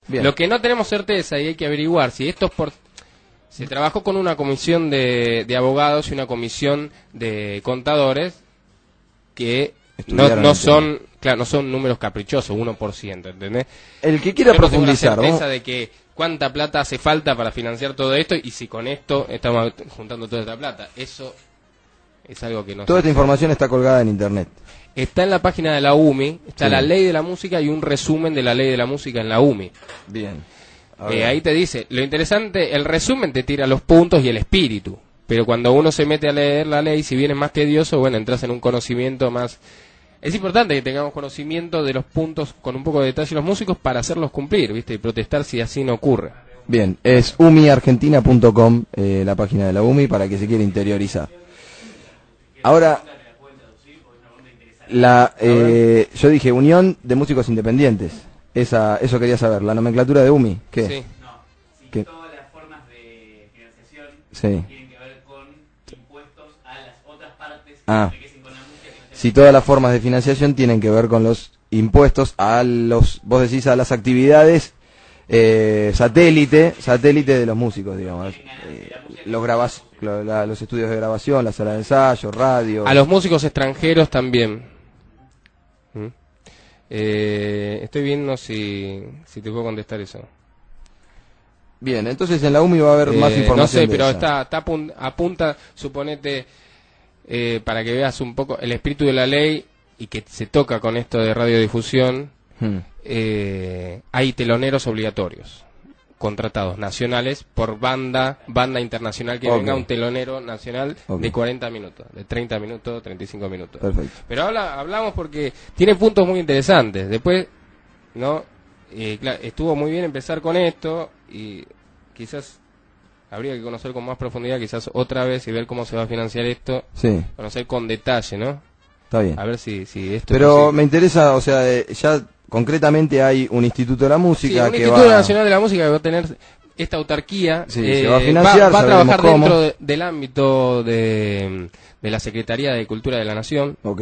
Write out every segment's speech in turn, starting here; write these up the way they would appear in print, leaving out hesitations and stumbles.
Bien. Lo que no tenemos certeza y hay que averiguar si esto es por... Se trabajó con una comisión de abogados y una comisión de contadores que no son, claro, no son números caprichosos, 1%, ¿entendés? El que quiera profundizar, la certeza de que cuánta plata hace falta para financiar todo esto y si con esto estamos juntando toda esta plata. Eso es algo que no Toda sé. esta información está colgada en internet. Está en la página de la UMI, está Sí. la ley de la música y un resumen de la ley de la música en la UMI. Bien. Ahí te dice, lo interesante, el resumen te tira los puntos y el espíritu, pero cuando uno se mete a leer la ley, si bien es más tedioso, bueno, entras en un conocimiento más... Es importante que tengamos conocimiento de los puntos con un poco de detalle los músicos para hacerlos cumplir, ¿viste? Y protestar si así no ocurre. Bien, es umiargentina.com, la página de la UMI, para que se quiera interiorizar. Ahora, yo dije Unión de Músicos Independientes. Eso quería saber, la nomenclatura de UMI. ¿Qué? Sí. ¿Qué? Todas las formas de financiación Sí. tienen que ver con impuestos a las otras partes que Ah. enriquecen con la música. Que no Si todas las formas de financiación tienen que ver con los impuestos a vos decís, a las actividades satélite de los músicos, digamos. Los estudios de grabación, la sala de ensayo, radio. A los músicos extranjeros también. ¿Mm? Estoy viendo si te puedo contestar eso. Bien, entonces en la UMI va a haber más información. No sé, de pero esa. apunta, suponete, para que veas un poco el espíritu de la ley y que se toca con esto de radiodifusión. Hay teloneros obligatorios contratados nacionales por banda internacional que venga un telonero nacional de 40 minutos, de 30 minutos, 35 minutos. Perfecto. Pero hablamos porque tiene puntos muy interesantes. Después, ¿no? Claro, estuvo muy bien empezar con esto y quizás habría que conocer con más profundidad, quizás otra vez y ver cómo se va a financiar esto. Sí. Conocer con detalle, ¿no? Está bien. A ver si esto Pero me interesa, o sea, ya concretamente hay un Instituto de la Música un que Instituto va... Nacional de la Música que va a tener esta autarquía. Sí, se va a financiar, va a trabajar cómo. dentro del ámbito de la Secretaría de Cultura de la Nación. Ok.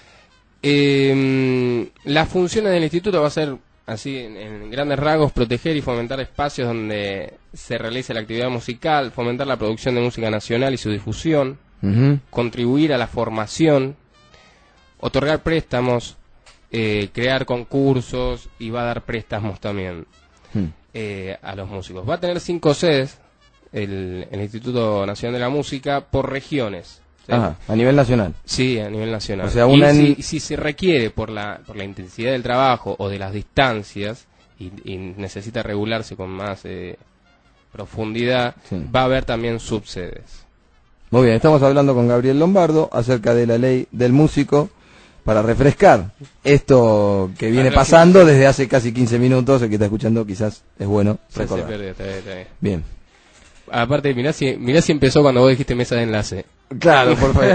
Las funciones del instituto va a ser, así en grandes rasgos, proteger y fomentar espacios donde se realice la actividad musical, fomentar la producción de música nacional y su difusión, contribuir a la formación, otorgar préstamos, crear concursos y va a dar préstamos también a los músicos. Va a tener 5 sedes el Instituto Nacional de la Música por regiones. ¿Sí? Ajá, a nivel nacional. Sí, a nivel nacional. O sea, si se requiere por la intensidad del trabajo o de las distancias y necesita regularse con más profundidad, va a haber también subsedes. Muy bien, estamos hablando con Gabriel Lombardo acerca de la ley del músico para refrescar esto que viene pasando desde hace casi 15 minutos. El que está escuchando quizás es bueno recordar. Se perdió, está bien. Bien. Aparte, mirá si empezó cuando vos dijiste mesa de enlace. Claro, por favor.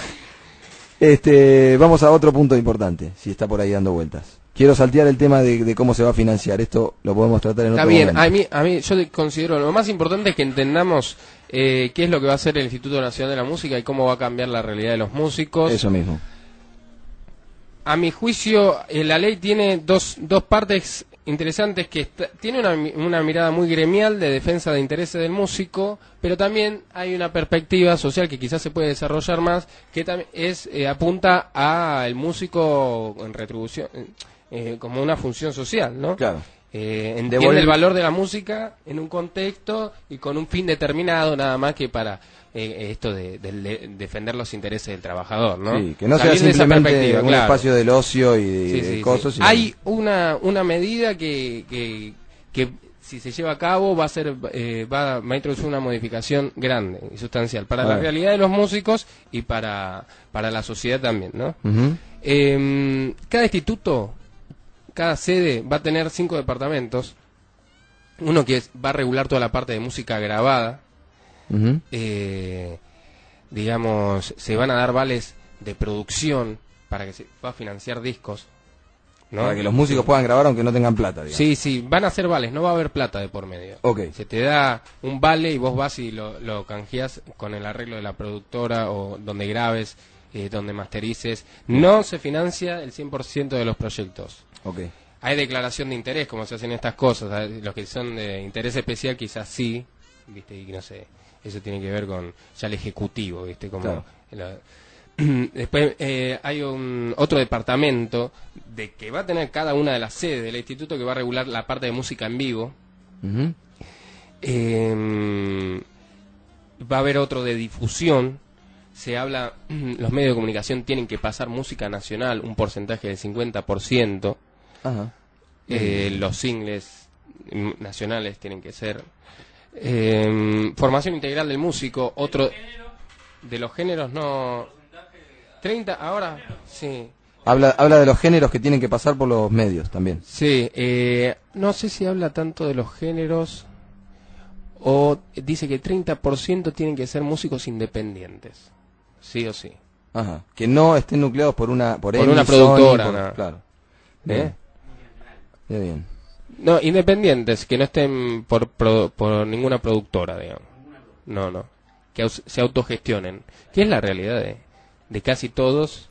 Vamos a otro punto importante, si está por ahí dando vueltas. Quiero saltear el tema de cómo se va a financiar. Esto lo podemos tratar en otro momento. Está bien, a mí yo considero lo más importante es que entendamos qué es lo que va a hacer el Instituto Nacional de la Música y cómo va a cambiar la realidad de los músicos. Eso mismo. A mi juicio, la ley tiene dos partes interesantes, que tiene una mirada muy gremial de defensa de intereses del músico, pero también hay una perspectiva social que quizás se puede desarrollar más, que también apunta al músico en retribución, como una función social, ¿no? Claro. Entiende el valor de la música en un contexto y con un fin determinado, nada más que para esto de defender los intereses del trabajador, ¿no? Sí, que no sea simplemente un espacio del ocio y de cosas. Sí. Hay una medida que si se lleva a cabo va a introducir una modificación grande y sustancial para la realidad de los músicos y para la sociedad también, ¿no? Cada instituto, cada sede va a tener 5 departamentos. Uno que va a regular toda la parte de música grabada. Digamos, se van a dar vales de producción para que se pueda financiar discos, ¿no? Para que los músicos puedan grabar aunque no tengan plata, digamos. Sí, van a ser vales, no va a haber plata de por medio. Se te da un vale y vos vas y lo canjeás con el arreglo de la productora o donde grabes, donde masterices. No se financia el 100% de los proyectos. hay declaración de interés, como se hacen estas cosas. Los que son de interés especial quizás sí, ¿viste? Y no sé, eso tiene que ver con ya el ejecutivo, ¿viste? Como claro. Después hay otro departamento de que va a tener cada una de las sedes del instituto, que va a regular la parte de música en vivo. Ujú. Va a haber otro de difusión. Se habla, los medios de comunicación tienen que pasar música nacional, un porcentaje del 50%. Ajá. Los singles nacionales tienen que ser. Formación integral del músico, otro de los géneros no. 30 ahora, sí. Habla de los géneros que tienen que pasar por los medios también. Sí, no sé si habla tanto de los géneros o dice que 30% tienen que ser músicos independientes, sí o sí. Ajá. Que no estén nucleados por una una productora, no. Claro. ¿Eh? Bien. No, independientes, que no estén por ninguna productora, digamos. No. Que se autogestionen, que es la realidad de casi todos